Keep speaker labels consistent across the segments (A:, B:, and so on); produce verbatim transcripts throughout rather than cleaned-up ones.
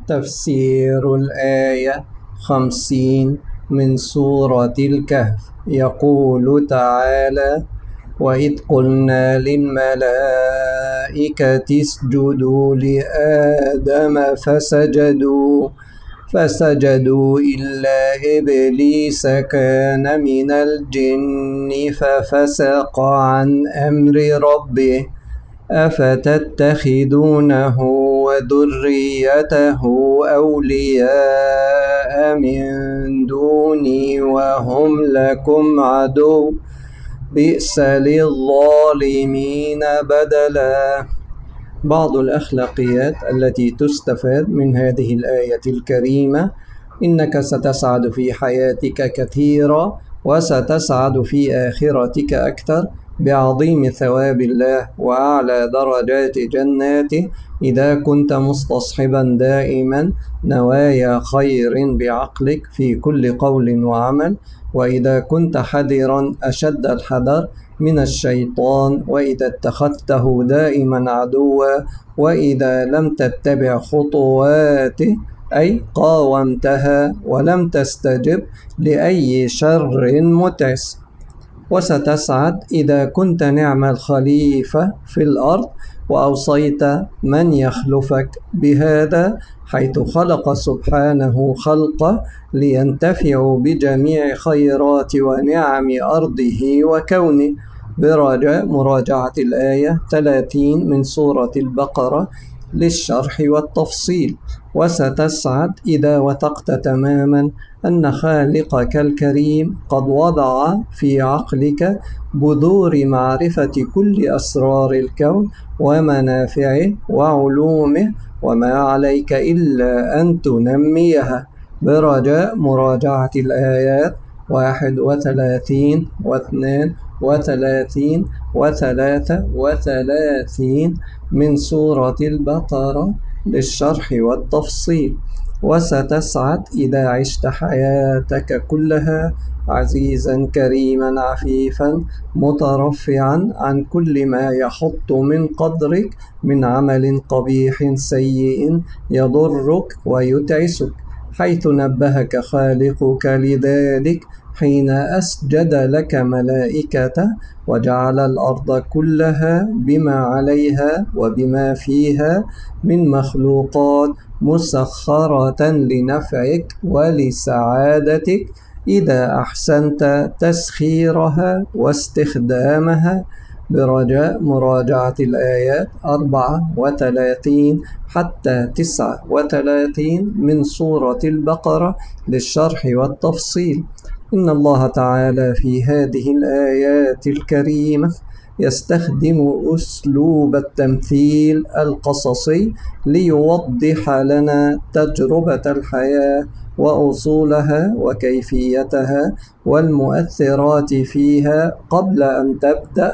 A: تفسير الآية خمسين من سورة الكهف. يقول تعالى: وإذ قلنا للملائكة اسجدوا لآدم فسجدوا فسجدوا إلا إبليس كان من الجن ففسق عن أمر ربه أفتتخذونه وذريته أولياء من دوني وهم لكم عدو بئس للظالمين بدلا. بعض الأخلاقيات التي تستفاد من هذه الآية الكريمة: إنك ستسعد في حياتك كثيرا وستسعد في آخرتك أكثر بعظيم ثواب الله وأعلى درجات جناته إذا كنت مستصحبا دائما نوايا خير بعقلك في كل قول وعمل، وإذا كنت حذرا أشد الحذر من الشيطان وإذا اتخذته دائما عدوا، وإذا لم تتبع خطواته أي قاومتها ولم تستجب لأي شر متعس. وستسعد إذا كنت نعم الخليفة في الأرض وأوصيت من يخلفك بهذا، حيث خلق سبحانه خلقه لينتفعوا بجميع خيرات ونعم أرضه وكونه. برجاء مراجعة الآية ثلاثين من سورة البقرة للشرح والتفصيل. وستسعد إذا وثقت تماما أن خالقك الكريم قد وضع في عقلك بذور معرفة كل أسرار الكون ومنافعه وعلومه، وما عليك إلا أن تنميها. برجاء مراجعة الآيات واحد وثلاثين واثنان وثلاثين وثلاثة وثلاثين من سورة البقرة للشرح والتفصيل. وستسعد إذا عشت حياتك كلها عزيزا كريما عفيفا مترفعا عن كل ما يحط من قدرك من عمل قبيح سيء يضرك ويتعسك، حيث نبهك خالقك لذلك حين أسجد لك ملائكته وجعل الأرض كلها بما عليها وبما فيها من مخلوقات مسخرة لنفعك ولسعادتك إذا أحسنت تسخيرها واستخدامها. برجاء مراجعة الآيات أربعة وثلاثين حتى تسعة وثلاثين من سورة البقرة للشرح والتفصيل. إن الله تعالى في هذه الآيات الكريمة يستخدم أسلوب التمثيل القصصي ليوضح لنا تجربة الحياة وأصولها وكيفيتها والمؤثرات فيها قبل أن تبدأ،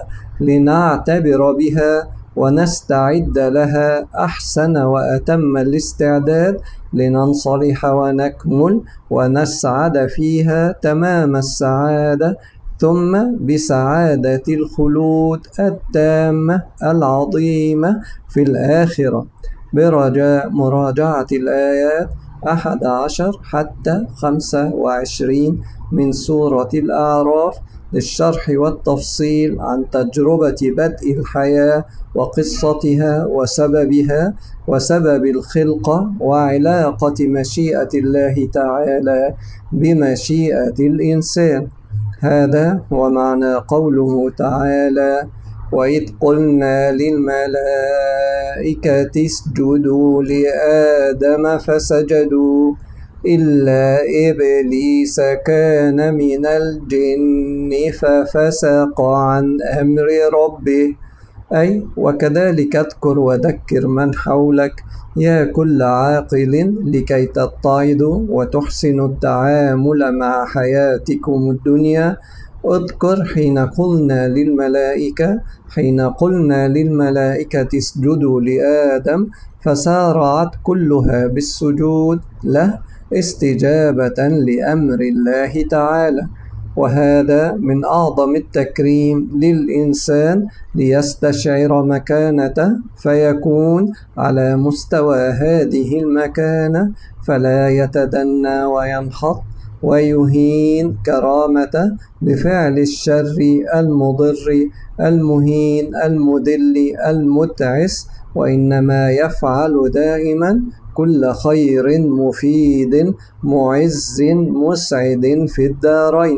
A: لنعتبر بها ونستعد لها أحسن وأتم الاستعداد لننصلح ونكمل ونسعد فيها تمام السعادة، ثم بسعادة الخلود التامة العظيمة في الآخرة. برجاء مراجعة الآيات أحد عشر حتى خمسة وعشرين من سورة الأعراف للشرح والتفصيل عن تجربة بدء الحياة وقصتها وسببها وسبب الخلقة وعلاقة مشيئة الله تعالى بمشيئة الإنسان. هذا هو معنى قوله تعالى: وإذ قلنا للملائكة اسجدوا لآدم فسجدوا إلا إبليس كان من الجن ففسق عن أمر ربه. أي وكذلك اذكر وذكر من حولك يا كل عاقل لكي تتعظوا وتحسنوا التعامل مع حياتكم الدنيا. اذكر حين قلنا للملائكة حين قلنا للملائكة اسجدوا لآدم فسارعت كلها بالسجود له استجابة لأمر الله تعالى. وهذا من أعظم التكريم للإنسان ليستشعر مكانته فيكون على مستوى هذه المكانة، فلا يتدنى وينحط ويهين كرامته بفعل الشر المضر المهين المذل المتعس، وإنما يفعل دائما كل خير مفيد معز مسعد في الدارين.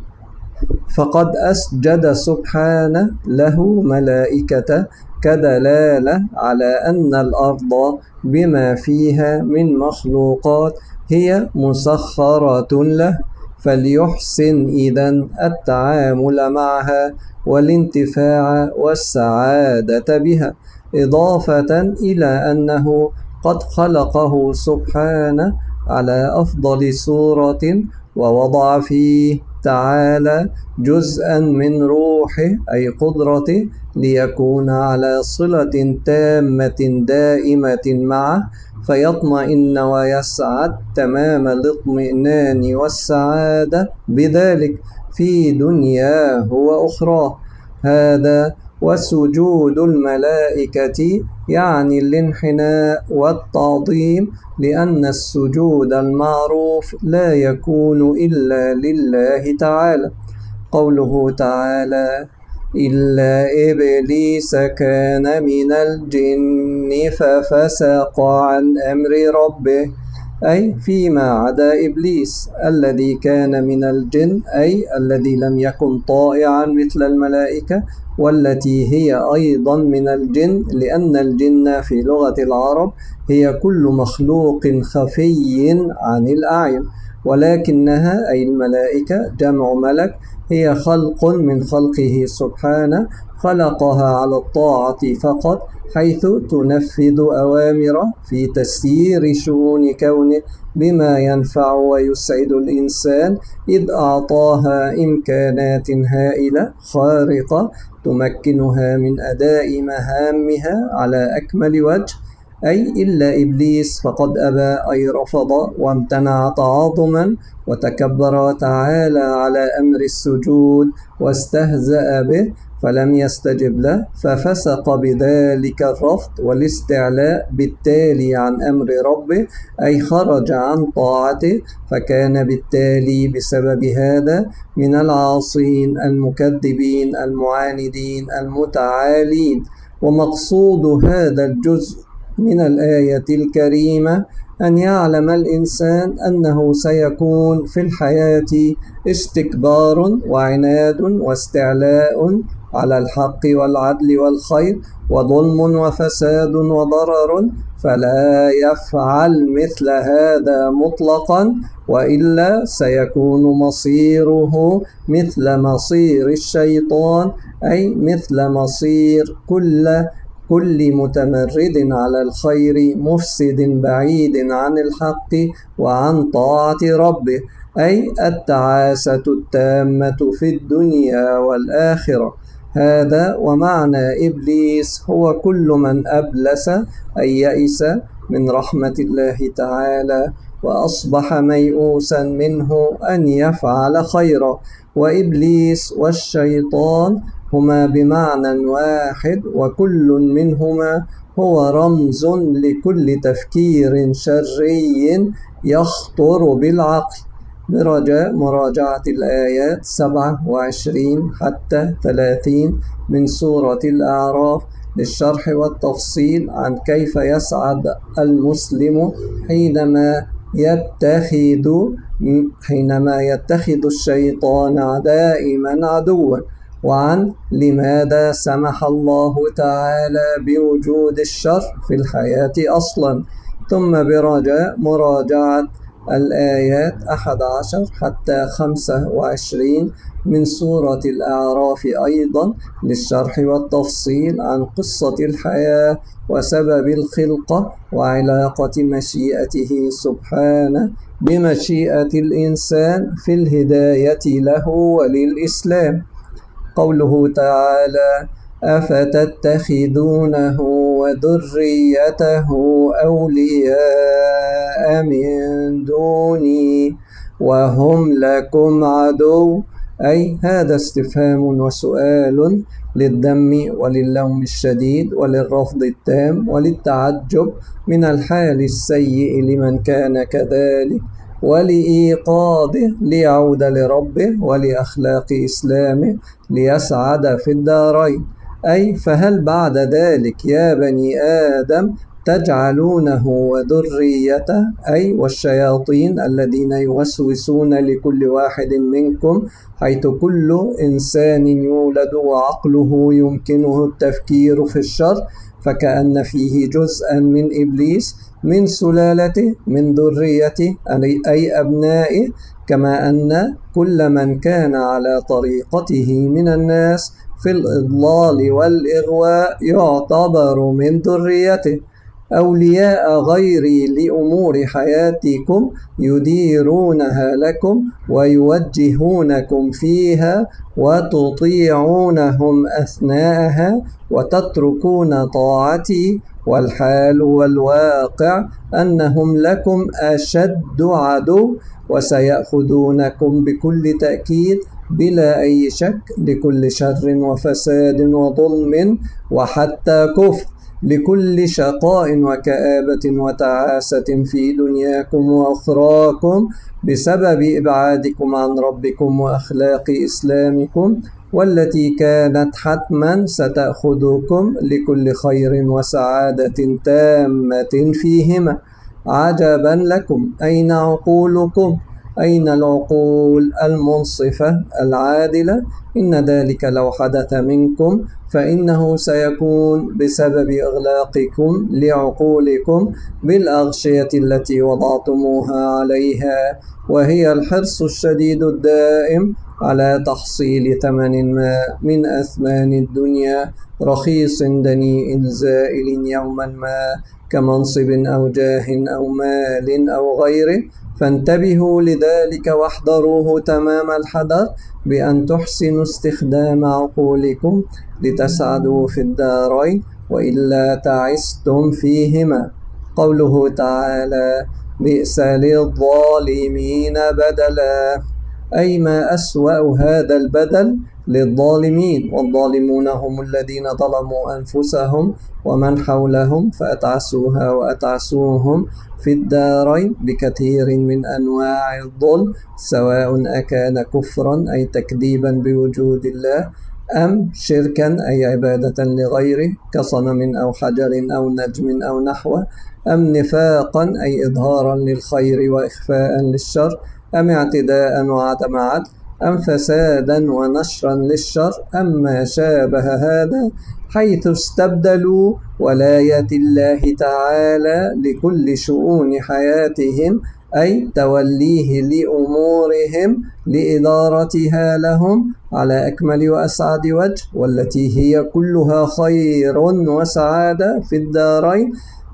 A: فقد أسجد سبحانه له ملائكته كدلالة على أن الأرض بما فيها من مخلوقات هي مسخرة له، فليحسن إذن التعامل معها والانتفاع والسعادة بها، إضافة إلى أنه قد خلقه سبحانه على أفضل صورة، ووضع فيه تعالى جزءا من روحه أي قدرته ليكون على صلة تامة دائمة معه، فيطمئن ويسعد تمام الاطمئنان والسعادة بذلك في دنياه وأخراه. هذا وسجود الملائكة يعني الانحناء والتعظيم، لأن السجود المعروف لا يكون إلا لله تعالى. قوله تعالى: إلا إبليس كان من الجن ففسق عن أمر ربه، أي فيما عدا إبليس الذي كان من الجن، أي الذي لم يكن طائعا مثل الملائكة، والتي هي أيضا من الجن، لأن الجن في لغة العرب هي كل مخلوق خفي عن الأعين، ولكنها أي الملائكة جمع ملك هي خلق من خلقه سبحانه، خلقها على الطاعة فقط، حيث تنفذ أوامره في تسيير شؤون كونه بما ينفع ويسعد الإنسان، إذ أعطاها إمكانات هائلة خارقة تمكنها من أداء مهامها على أكمل وجه. أي إلا إبليس فقد أبى أي رفض وامتنع تعاظما وتكبر تعالى على أمر السجود واستهزأ به، فلم يستجب له، ففسق بذلك الرفض والاستعلاء بالتالي عن أمر ربه، أي خرج عن طاعته، فكان بالتالي بسبب هذا من العاصين المكذبين المعاندين المتعالين. ومقصود هذا الجزء من الآية الكريمة أن يعلم الإنسان أنه سيكون في الحياة استكبار وعناد واستعلاء على الحق والعدل والخير، وظلم وفساد وضرر، فلا يفعل مثل هذا مطلقا، وإلا سيكون مصيره مثل مصير الشيطان، أي مثل مصير كل كل متمرد على الخير مفسد بعيد عن الحق وعن طاعة ربه، أي التعاسة التامة في الدنيا والآخرة. هذا ومعنى إبليس هو كل من أبلس أي يئس من رحمة الله تعالى وأصبح ميؤوسا منه أن يفعل خيرا. وإبليس والشيطان هما بمعنى واحد، وكل منهما هو رمز لكل تفكير شري يخطر بالعقل. برجاء مراجعة الآيات سبعة وعشرين حتى ثلاثين من سورة الأعراف للشرح والتفصيل عن كيف يسعد المسلم حينما يتخذ حينما يتخذ الشيطان دائما عدوا، وعن لماذا سمح الله تعالى بوجود الشر في الحياة أصلا. ثم برجاء مراجعة الآيات أحد عشر حتى خمسة وعشرين من سورة الأعراف أيضا للشرح والتفصيل عن قصة الحياة وسبب الخلقة وعلاقة مشيئته سبحانه بمشيئة الإنسان في الهداية له وللإسلام. قوله تعالى: أفتتخذونه وذريته أولياء من دوني وهم لكم عدو، أي هذا استفهام وسؤال للذم وللوم الشديد وللرفض التام وللتعجب من الحال السيء لمن كان كذلك، ولإيقاظه ليعود لربه ولأخلاق إسلامه ليسعد في الدارين. أي فهل بعد ذلك يا بني آدم تجعلونه وذريته، أي والشياطين الذين يوسوسون لكل واحد منكم، حيث كل إنسان يولد وعقله يمكنه التفكير في الشر، فكأن فيه جزءا من إبليس من سلالته من ذريته أي أبنائه، كما أن كل من كان على طريقته من الناس في الإضلال والإغواء يعتبر من ذريته. أولياء غيري لأمور حياتكم يديرونها لكم ويوجهونكم فيها وتطيعونهم أثناءها وتتركون طاعتي، والحال والواقع أنهم لكم أشد عدو، وسيأخذونكم بكل تأكيد بلا أي شك لكل شر وفساد وظلم وحتى كفر، لكل شقاء وكآبة وتعاسة في دنياكم وأخراكم بسبب إبعادكم عن ربكم وأخلاق إسلامكم، والتي كانت حتما ستأخذكم لكل خير وسعادة تامة فيهما. عجبا لكم، أين عقولكم؟ أين العقول المنصفة العادلة؟ إن ذلك لو حدث منكم فإنه سيكون بسبب إغلاقكم لعقولكم بالأغشية التي وضعتموها عليها، وهي الحرص الشديد الدائم على تحصيل ثمن ما من أثمان الدنيا رخيص دنيء زائل يوما ما، كمنصب أو جاه أو مال أو غيره. فانتبهوا لذلك واحذروه تمام الحذر بأن تحسنوا استخدام عقولكم لتسعدوا في الدارين، وإلا تعستم فيهما. قوله تعالى: بئس للظالمين بدلا، أي ما أسوأ هذا البدل للظالمين، والظالمون هم الذين ظلموا أنفسهم ومن حولهم فأتعسوها وأتعسوهم في الدارين بكثير من أنواع الظلم، سواء أكان كفرا أي تكذيبا بوجود الله، أم شركا أي عبادة لغيره كصنم أو حجر أو نجم أو نحوه، أم نفاقا أي إظهارا للخير وإخفاء للشر، أم اعتداء وعدم عدل، أم فسادا ونشرا للشر، أم ما شابه هذا، حيث استبدلوا ولاية الله تعالى لكل شؤون حياتهم، أي توليه لأمورهم لإدارتها لهم على أكمل وأسعد وجه، والتي هي كلها خير وسعادة في الدارين،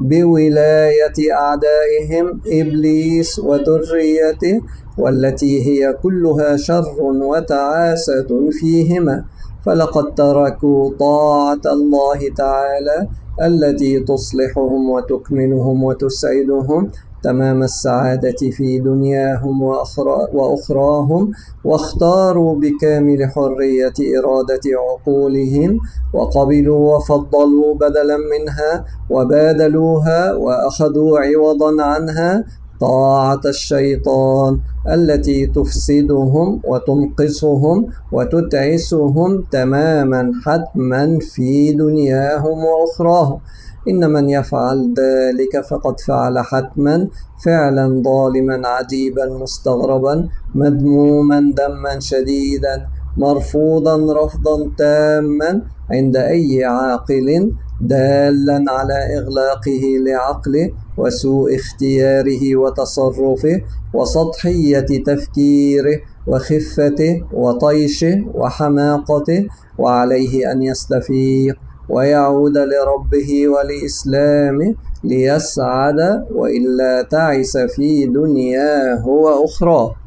A: بولاية أعدائهم إبليس وذريته، والتي هي كلها شر وتعاسة فيهما. فلقد تركوا طاعة الله تعالى التي تصلحهم وتكملهم وتسعدهم تمام السعادة في دنياهم وأخراهم، واختاروا بكامل حرية إرادة عقولهم، وقبلوا وفضلوا بدلا منها وبادلوها وأخذوا عوضا عنها طاعة الشيطان التي تفسدهم وتنقصهم وتتعسهم تماما حتما في دنياهم وأخراهم. إن من يفعل ذلك فقد فعل حتما فعلا ظالما عجيبا مستغربا مذموما ذما شديدا مرفوضا رفضا تاما عند أي عاقل، دالا على إغلاقه لعقله وسوء اختياره وتصرفه وسطحية تفكيره وخفته وطيشه وحماقته، وعليه أن يستفيق ويعود لربه ولإسلامه ليسعد، وإلا تعس في دنياه وأخراه.